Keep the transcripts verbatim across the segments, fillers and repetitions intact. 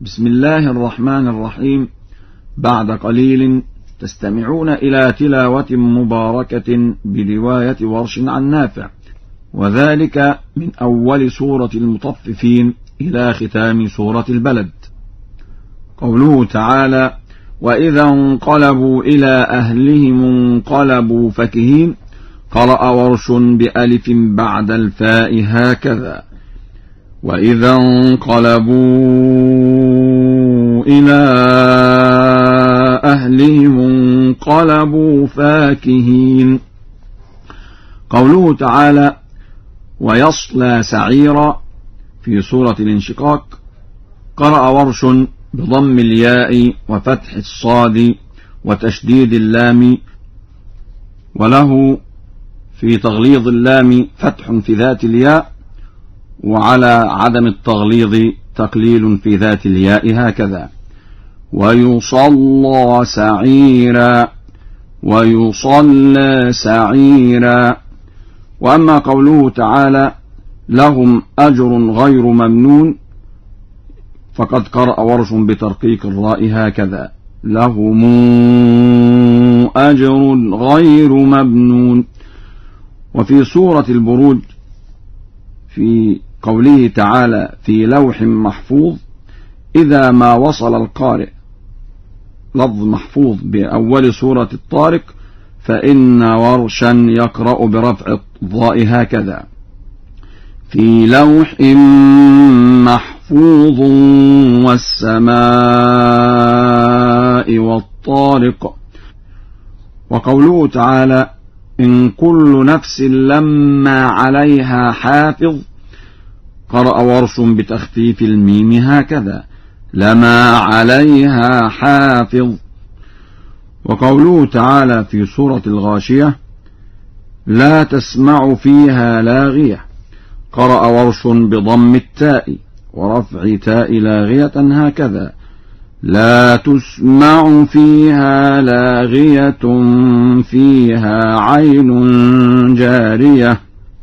بسم الله الرحمن الرحيم. بعد قليل تستمعون إلى تلاوة مباركة برواية ورش عن نافع، وذلك من أول سورة المطففين إلى ختام سورة البلد. قوله تعالى: وإذا انقلبوا إلى أهلهم انقلبوا فكهين. قرأ ورش بألف بعد الفاء هكذا: وإذا انقلبوا إلى أهلهم انقلبوا فاكهين. قوله تعالى: ويصلى سعيرا في سورة الانشقاق. قرأ ورش بضم الياء وفتح الصاد وتشديد اللام، وله في تغليظ اللام فتح في ذات الياء، وعلى عدم التغليظ تقليل في ذات الياء هكذا: ويصلى سعيرا ويصلى سعيرا. وأما قوله تعالى: لهم أجر غير ممنون، فقد قرأ ورش بترقيق الراء هكذا: لهم أجر غير ممنون. وفي سورة البروج في قوله تعالى: في لوح محفوظ، إذا ما وصل القارئ لفظ محفوظ بأول سورة الطارق فإن ورشا يقرأ برفع الضاء هكذا: في لوح محفوظ والسماء والطارق. وقوله تعالى: إن كل نفس لما عليها حافظ. قرأ ورش بتخفيف الميم هكذا: لما عليها حافظ. وقوله تعالى في سورة الغاشية: لا تسمع فيها لاغية. قرأ ورش بضم التاء ورفع تاء لاغية هكذا: لا تسمع فيها لاغية فيها عين جارية.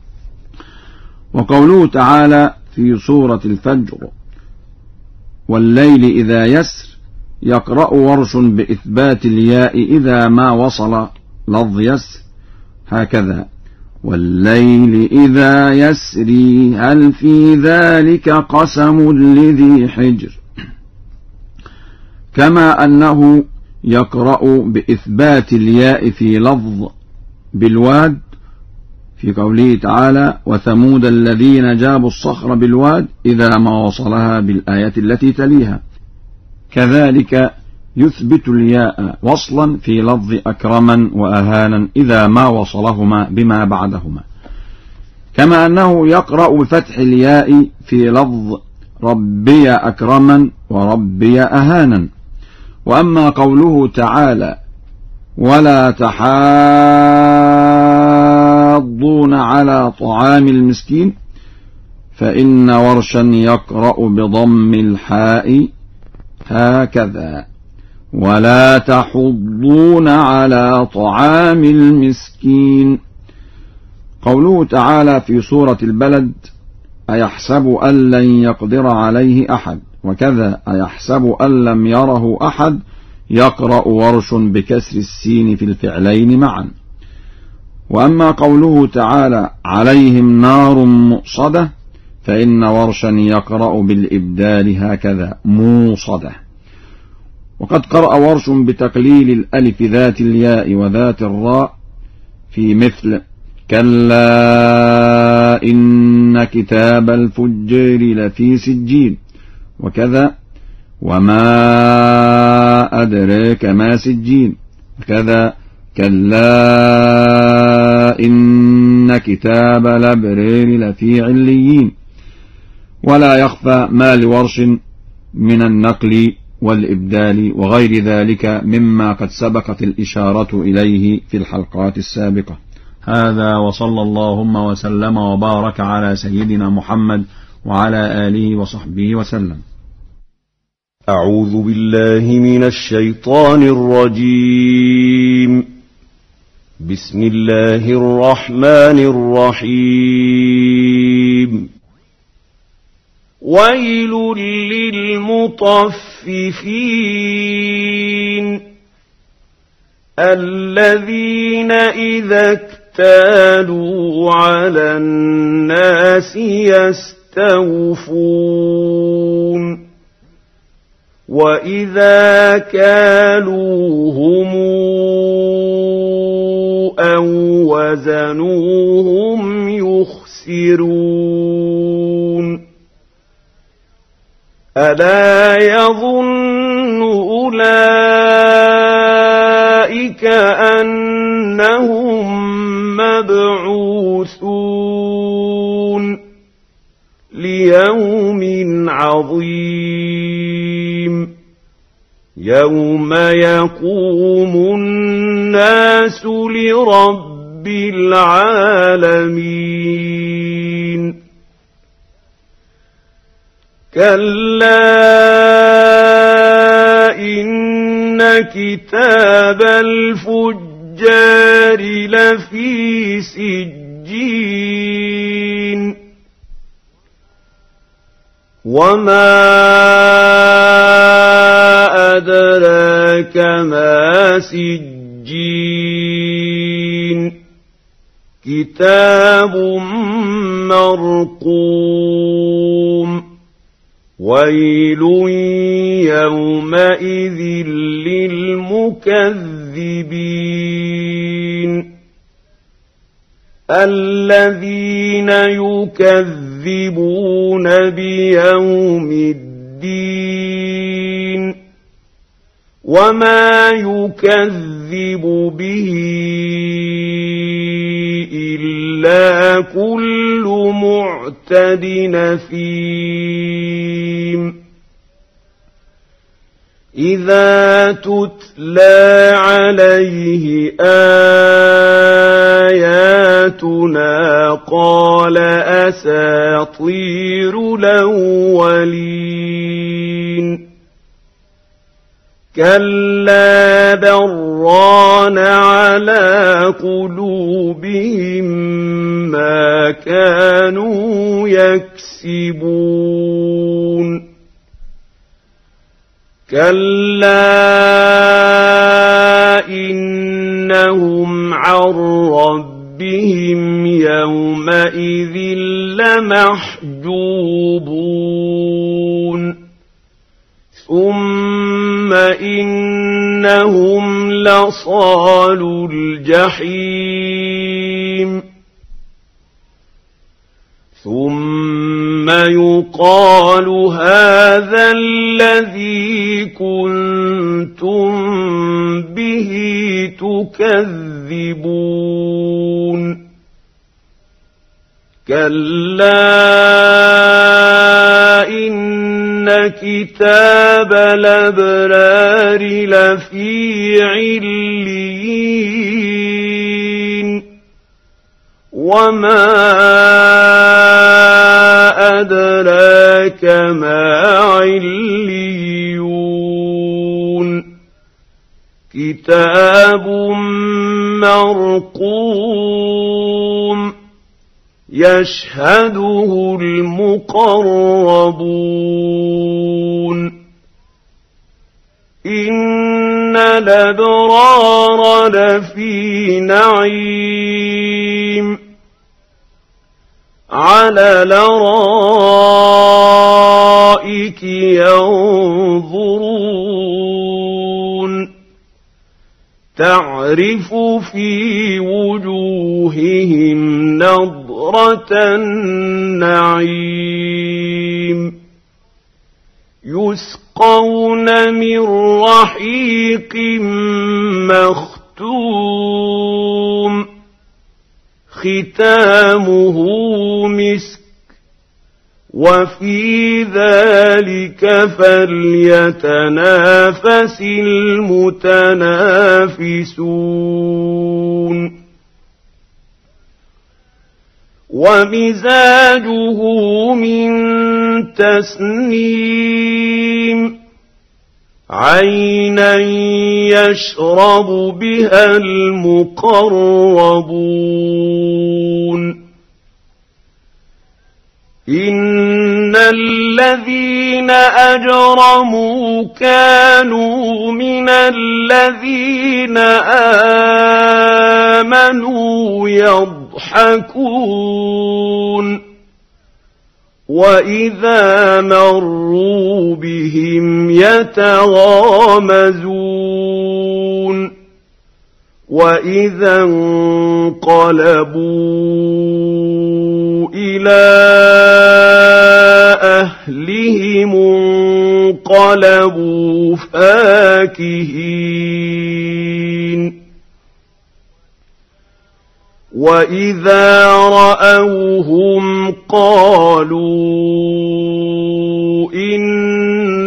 وقوله تعالى في سورة الفجر: والليل إذا يسر. يقرأ ورش بإثبات الياء إذا ما وصل لفظ يسر هكذا: والليل إذا يسري هل في ذلك قسم لذي حجر. كما أنه يقرأ بإثبات الياء في لفظ بالواد في قوله تعالى: وثمود الذين جابوا الصخر بالواد، إذا ما وصلها بالآية التي تليها. كذلك يثبت الياء وصلا في لفظ أكرما وأهانا إذا ما وصلهما بما بعدهما. كما أنه يقرأ بفتح الياء في لفظ ربي أكرما وربي أهانا. وأما قوله تعالى: ولا تحاضون على طعام المسكين، فإن ورشا يقرأ بضم الحاء هكذا: ولا تحضون على طعام المسكين. قوله تعالى في سورة البلد: أيحسب أن لن يقدر عليه أحد، وكذا أيحسب أن لم يره أحد. يقرأ ورش بكسر السين في الفعلين معا. وأما قوله تعالى: عليهم نار مؤصدة، فإن ورشا يقرأ بالإبدال هكذا: موصدة. وقد قرأ ورش بتقليل الألف ذات الياء وذات الراء في مثل: كلا إن كتاب الفجار لفي سجين، وكذا: وما أدراك ما سجين، وكذا: كلا إن كتاب الأبرار لفي عليين. ولا يخفى ما لورش من النقل والإبدال وغير ذلك مما قد سبقت الإشارة إليه في الحلقات السابقة. هذا وصلى اللهم وسلم وبارك على سيدنا محمد وعلى آله وصحبه وسلم. أعوذ بالله من الشيطان الرجيم. بسم الله الرحمن الرحيم. ويل للمطففين الذين إذا اكتالوا على الناس يستوفون وإذا كالوهم أو وزنوهم يخسرون ألا يظن أولئك أنهم مبعوثون ليوم عظيم يوم يقوم الناس لرب العالمين كلا إن كتاب الفجار لفي سجين وما أدراك ما سجين كتاب مرقوم ويل يومئذ للمكذبين الذين يكذبون بيوم الدين وما يكذب به إلا كل معتد أثيم إذا تتلى عليه آياتنا قال أساطير الأولين كلا بران على قلوبهم ما كانوا يكسبون كلا إنهم عن ربهم يومئذ لمحجوبون ثم إنهم لصالو الجحيم ثم يقال هذا الذي كنتم به تكذبون كلا إن كتاب الأبرار لفي عليين وما أدراك ما عليون كتاب مرقوم يشهده المقربون إن الأبرار لفي نعيم على الأرائك ينظرون تعرف في وجوههم نضرة النعيم يسقون من رحيق مختوم ختامه مسك وفي ذلك فليتنافس المتنافسون ومزاجه من تسنيم عينا يشرب بها المقربون إن الذين أجرموا كانوا من الذين آمنوا يضحكون وإذا مروا بهم يتغامزون وإذا انقلبوا إلى أهلهم انقلبوا فاكهين وإذا رأوهم قالوا إن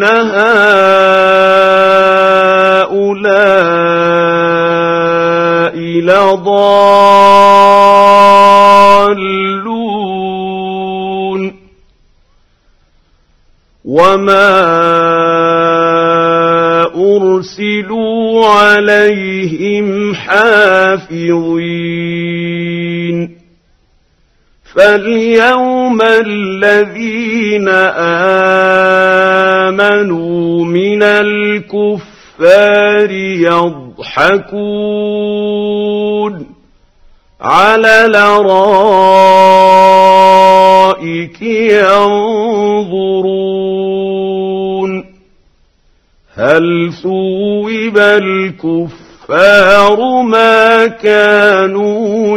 هؤلاء لضالون وما أرسلوا عليهم حافظين فاليوم الذين آمنوا من الكفار يضحكون على الأرائك ينظرون هل ثوب الكفار ما كانوا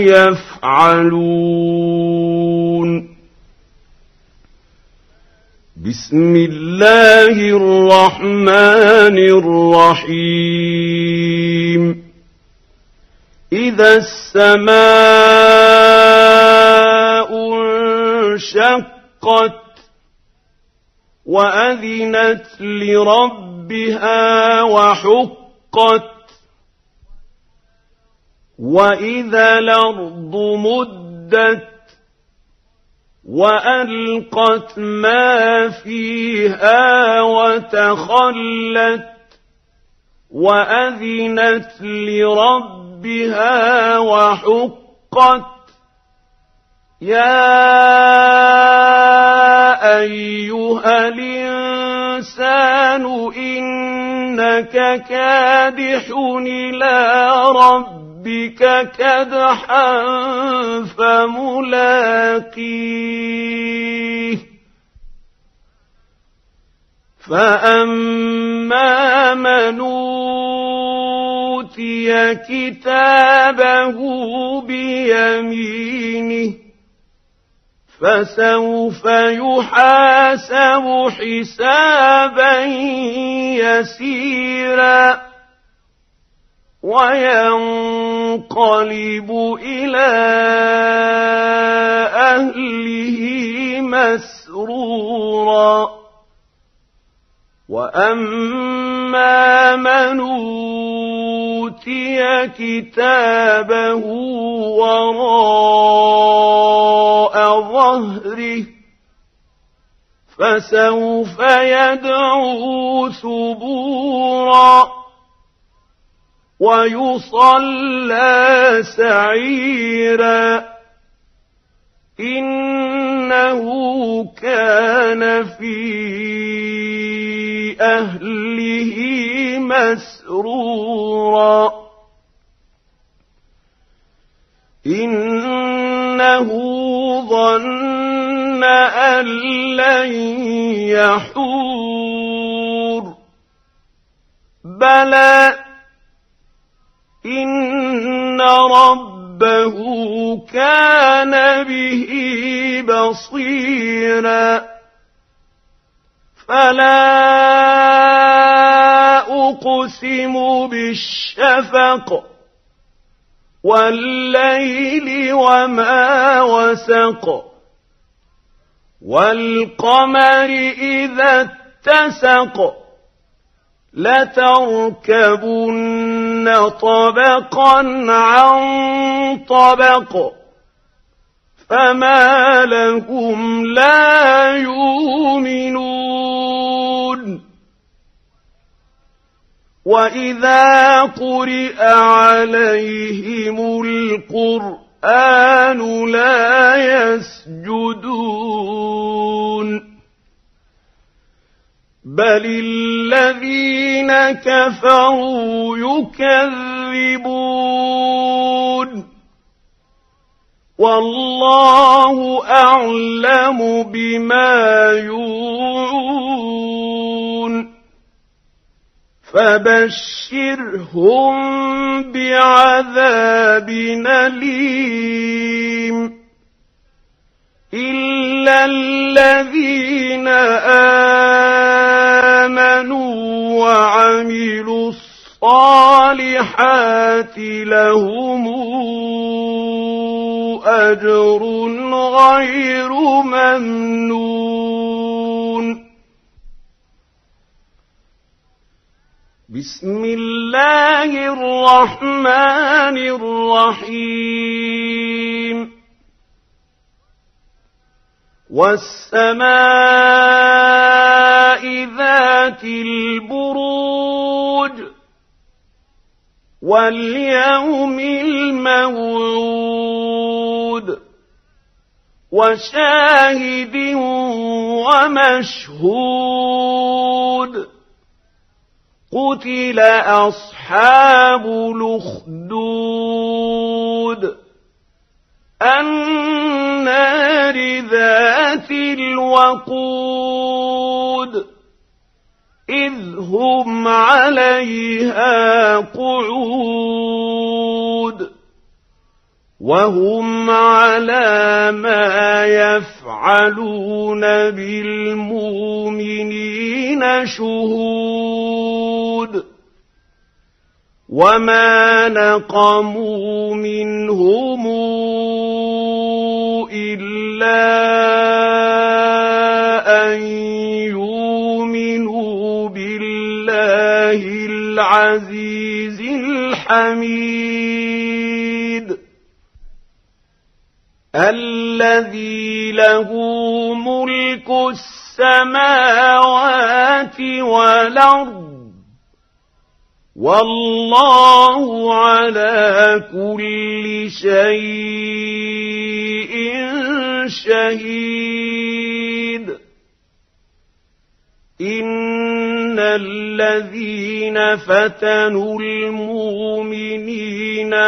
يفعلون بسم الله الرحمن الرحيم إذا السماء انشقت وأذنت لربها وحقت وإذا الأرض مدت وألقت ما فيها وتخلت وأذنت لربها وحقت يا أيها الإنسان إنك كادح إلى ربك كدحا فملاقيه فأما من أوتي كتابه بيمينه فسوف يحاسب حسابا يسيرا وينقلب إلى أهله مسرورا وأما من أوتي كتابه وراء ظهره فسوف يدعو ثبورا ويصلى سعيرا إنه كان في أهله مسرورا إنه ظن أن لن يحور بلى إن ربه كان به بصيرا فلا أقسم بالشفق والليل وما وسق والقمر إذا اتسق لتركبن طبقا عن طبق فما لهم لا يؤمنون وإذا قرئ عليهم القرآن لا يسجدون بل الذين كفروا يكذبون والله أعلم بما يوعون فبشرهم بعذاب أليم إلا الذين آمنوا وعملوا الصالحات لهم أجر غير ممنون بسم الله الرحمن الرحيم والسماء ذات البروج واليوم الموعود وشاهد ومشهود قتل أصحاب الأخدود النار ذات الوقود إذ هم عليها قعود وهم على ما يفعلون بالمؤمنين شهود وما نقموا منهم إلا أن يؤمنوا بالله العزيز الحميد الذي له ملك السماوات والأرض والله على كل شيء شهيد إن الذين فتنوا المؤمنين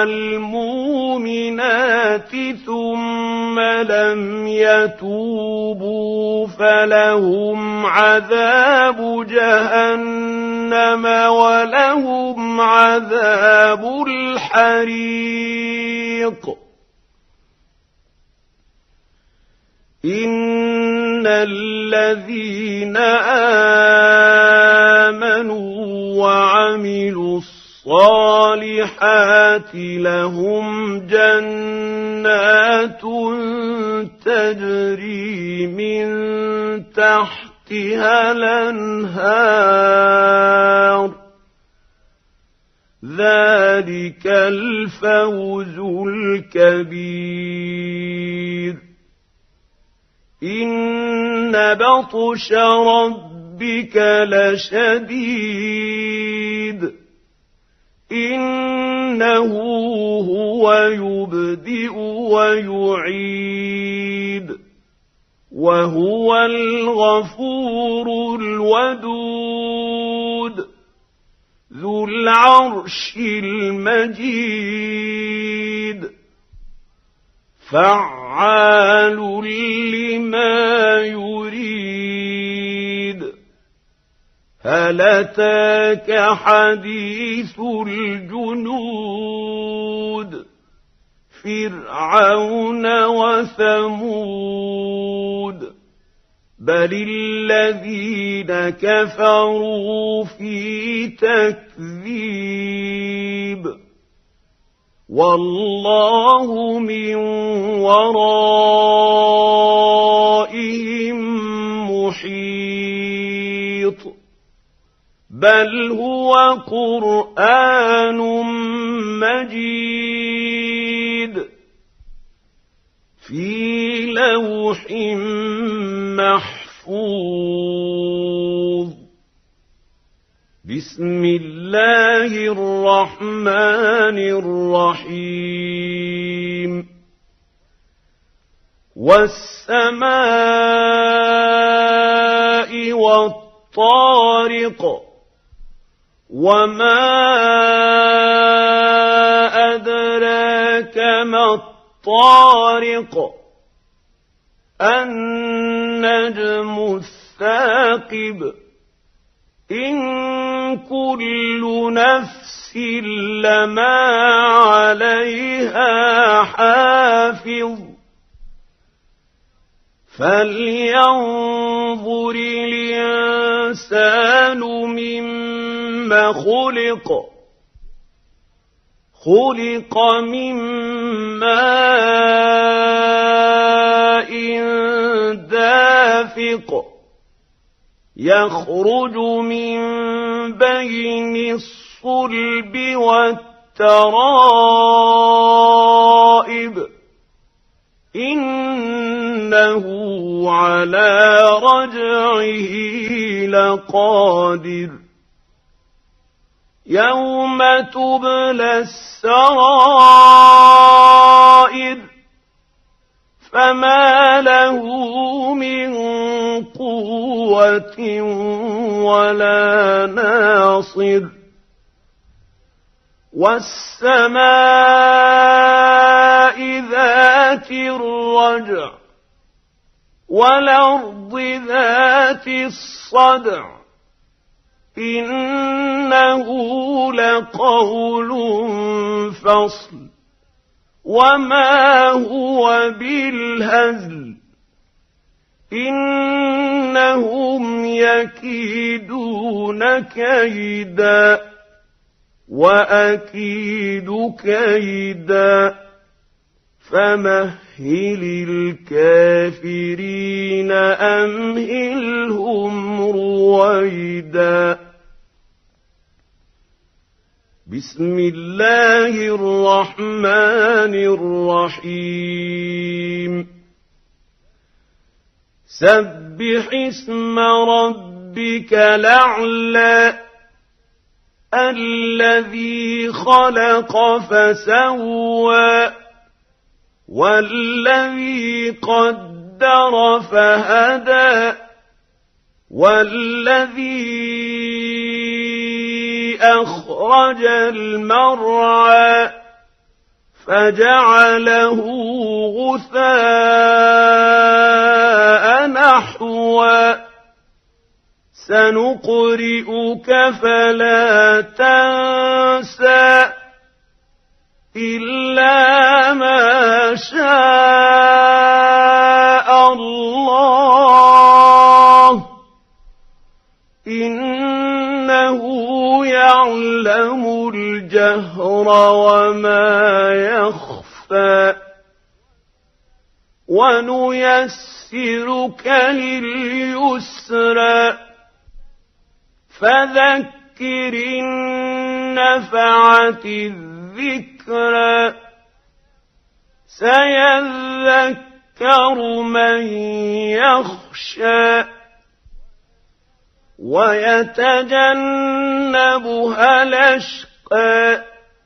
والمؤمنات ثم لم يتوبوا فلهم عذاب جهنم ولهم عذاب الحريق إن الذين آمنوا وعملوا الصالحات لهم جنات تجري من تحتها الأنهار ذلك الفوز الكبير إن بطش ربك لشديد إنه هو يبدئ ويعيد وهو الغفور الودود ذو العرش المجيد فعال لما يريد هل أتاك حديث الجنود فرعون وثمود بل الذين كفروا في تكذيب والله من ورائهم محيط بل هو قرآن مجيد في لوح محفوظ بسم الله الرحمن الرحيم والسماء والطارق الطارق وما أدراك ما الطارق النجم الثاقب إن كل نفس لما عليها حافظ فلينظر الإنسان مما خلق خلق من ماء دافق يخرج من بين الصلب والترائب إنه على رجعه لقادر يوم تبلى السرائر فما له من قوة ولا ناصر والسماء ذات الرجع والأرض ذات الصدع إنه لقول فصل وما هو بالهزل إنهم يكيدون كيدا وأكيد كيدا فمهل الكافرين أمهلهم رويدا بسم الله الرحمن الرحيم سبح اسم ربك الأعلى الذي خلق فسوى والذي قدر فهدى والذي أخرج المرعى فجعله غثاء نحوا سنقرئك فلا تنسى إلا ما شاء الله إنه يعلم الجهر وما يخفى ونيسرك لليسرى فذكر إن نفعت الذكرى سيذكر من يخشى ويتجنبها الأشقى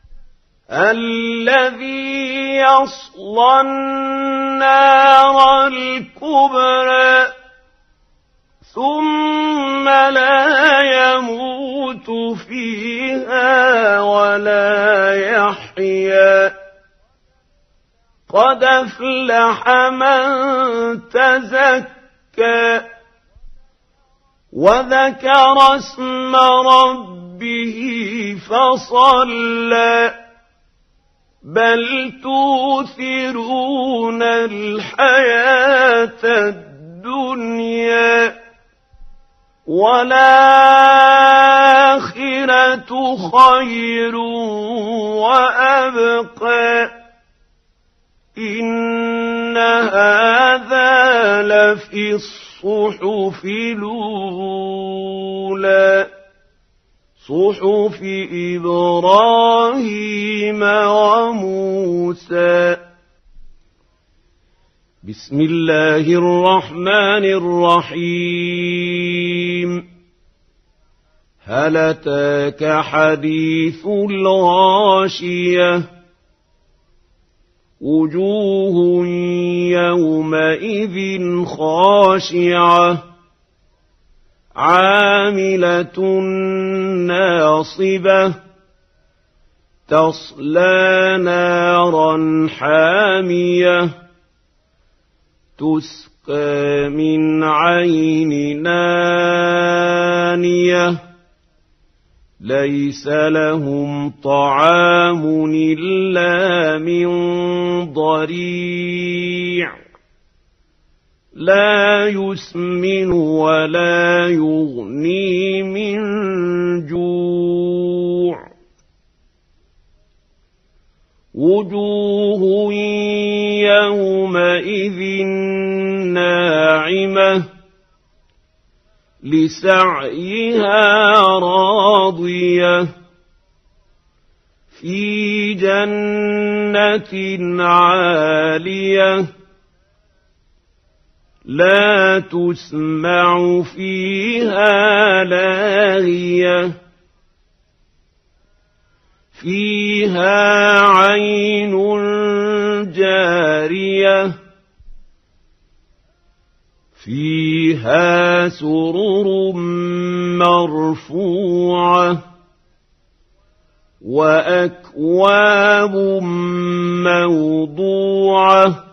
الذي يصلى النار الكبرى ثم لا يموت فيها ولا يحيا قد أفلح من تزكى وذكر اسم ربه فصلى بل توثرون الحياة الدنيا والآخرة خير وأبقى إن هذا لفي الصحف الأولى صحف إبراهيم وموسى بسم الله الرحمن الرحيم هل أتاك حديث الغاشية وجوه يومئذ خاشعة عاملة ناصبة تصلى نارا حامية تسقى من عين نانية ليس لهم طعام إلا من ضريع لا يسمن ولا يغني من جوع وجوه يومئذ ناعمة لسعيها راضية في جنة عالية لا تسمع فيها لاغية فيها عين جارية فيها سرر مرفوعة وأكواب موضوعة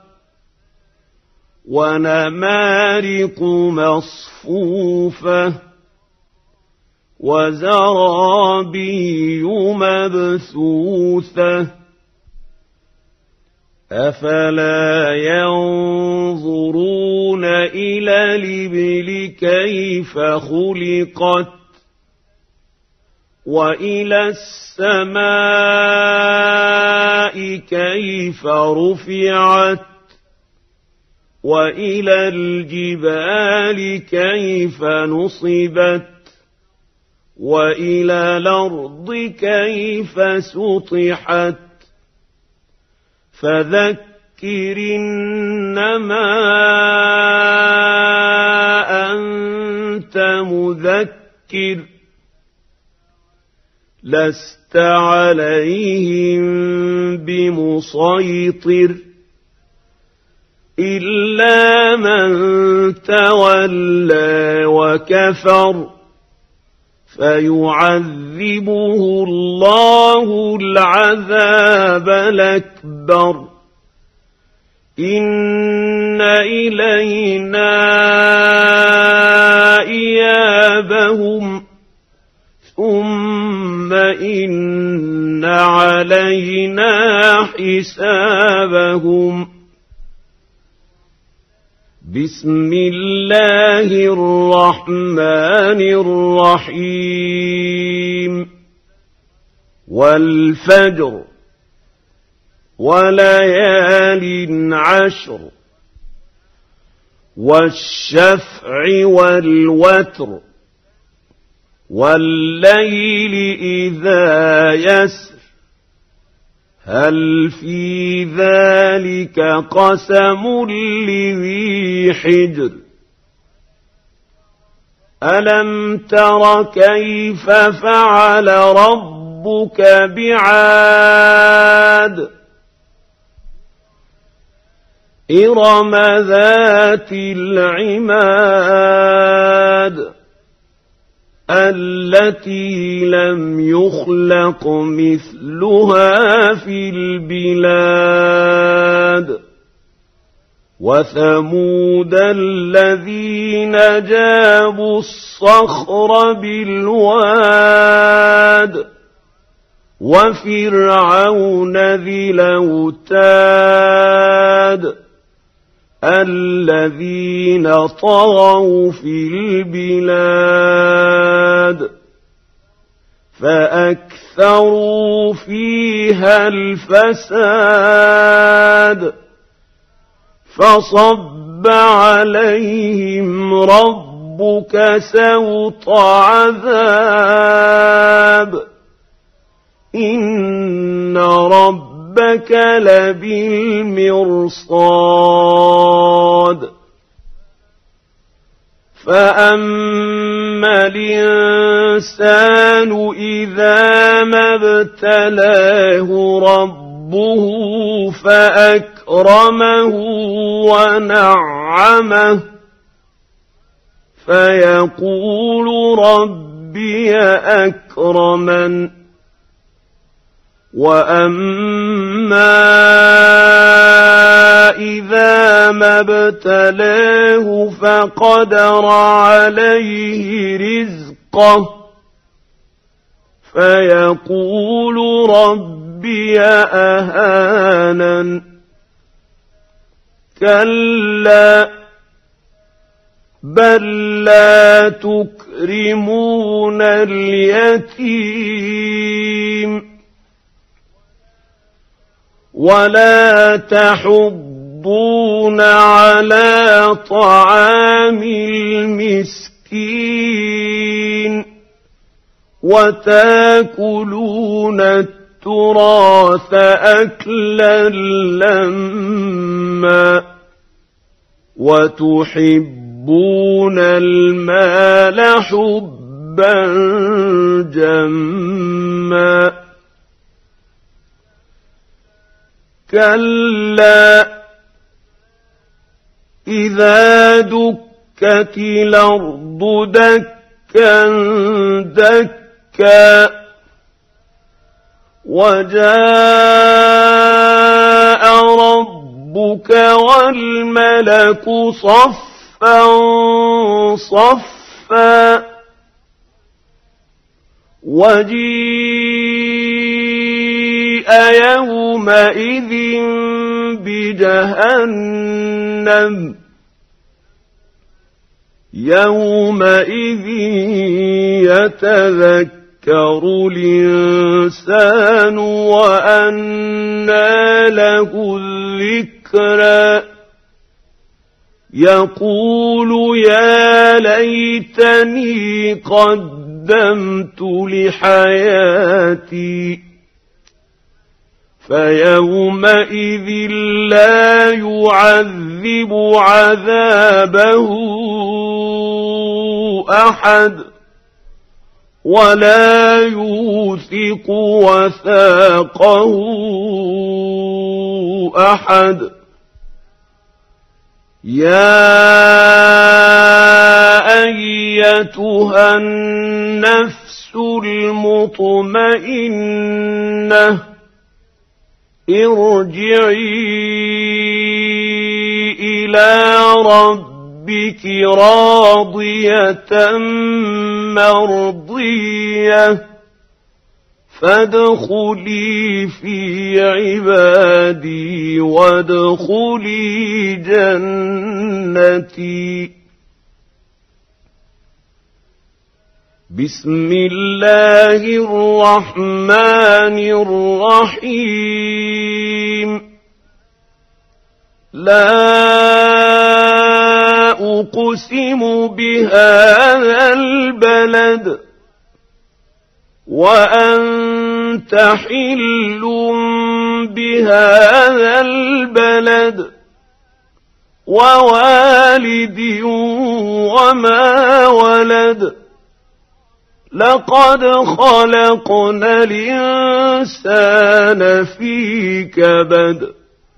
ونمارق مصفوفة وزرابي مبثوثة أفلا ينظرون إلى الإبل كيف خلقت وإلى السماء كيف رفعت وإلى الجبال كيف نصبت وإلى الأرض كيف سطحت فذكر إنما أنت مذكر لست عليهم بمسيطر إلا من تولى وكفر فيعذبه الله العذاب الأكبر إن إلينا إيابهم ثم إن علينا حسابهم بسم الله الرحمن الرحيم والفجر وليال عشر والشفع والوتر والليل إذا يسر هل في ذلك قسم لذي حجر ألم تر كيف فعل ربك بعاد إرم ذات العماد التي لم يخلق مثلها في البلاد وثمود الذين جابوا الصخر بالواد وفرعون ذي الأوتاد الذين طغوا في البلاد فأكثروا فيها الفساد فصب عليهم ربك سوط عذاب إن ربك ربك لبالمرصاد فأما الإنسان إذا ما ابتلاه ربه فأكرمه ونعمه فيقول ربي أكرمن وأما إذا ما ابتلاه فقدر عليه رزقه فيقول ربي أهانن كلا بل لا تكرمون اليتيم ولا تحضون على طعام المسكين وتاكلون التراث أكلا لما وتحبون المال حبا جما كلا إذا دكت الأرض دكا دكا وجاء ربك والملك صفا صفا وجيء يومئذ بجهنم يومئذ يتذكر الإنسان وأنى له الذكرى يقول يا ليتني قدمت لحياتي فيومئذ لا يعذب عذابه أحد ولا يوثق وثاقه أحد يا أيتها النفس المطمئنة ارجعي إلى ربك راضية مرضية فادخلي في عبادي وادخلي جنتي بسم الله الرحمن الرحيم لا أقسم بهذا البلد وأنت حل بهذا البلد ووالد وما ولد لقد خلقنا الإنسان في كبد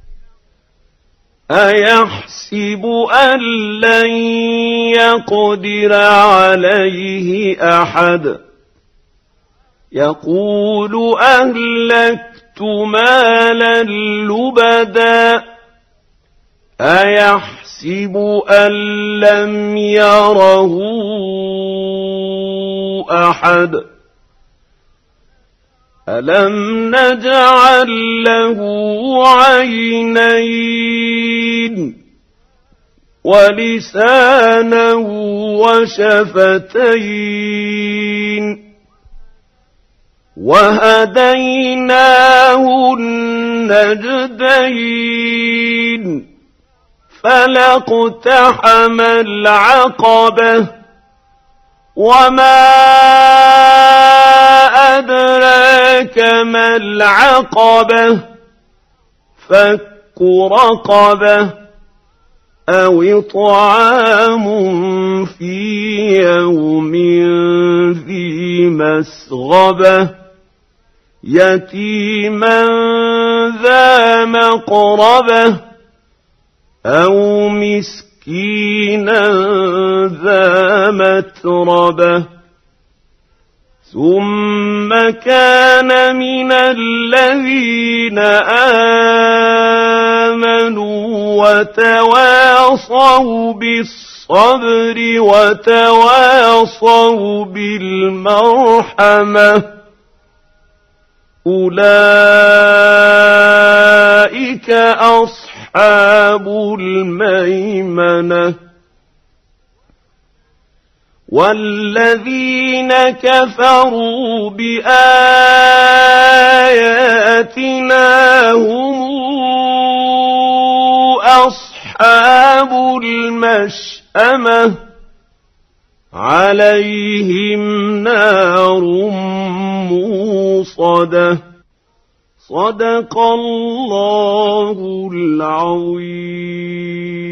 أيحسب أن لن يقدر عليه أحد يقول أهلكت مالا لبدا أيحسب أن لم يره أحد ألم نجعل له عينين ولسانا وشفتين وهديناه النجدين فلاقتحم العقبة وما أدراك ما العقبة فك رقبة أو إطعام في يوم ذي مسغبة يتيما ذا مقربة أو مسكينا مسكينا ذا متربة ثم كان من الذين آمنوا وتواصوا بالصبر وتواصوا بالمرحمة أولئك أصحاب الميمنة والذين كفروا بآياتنا هم أصحاب المشأمة عليهم نار موصدة صدق الله العظيم.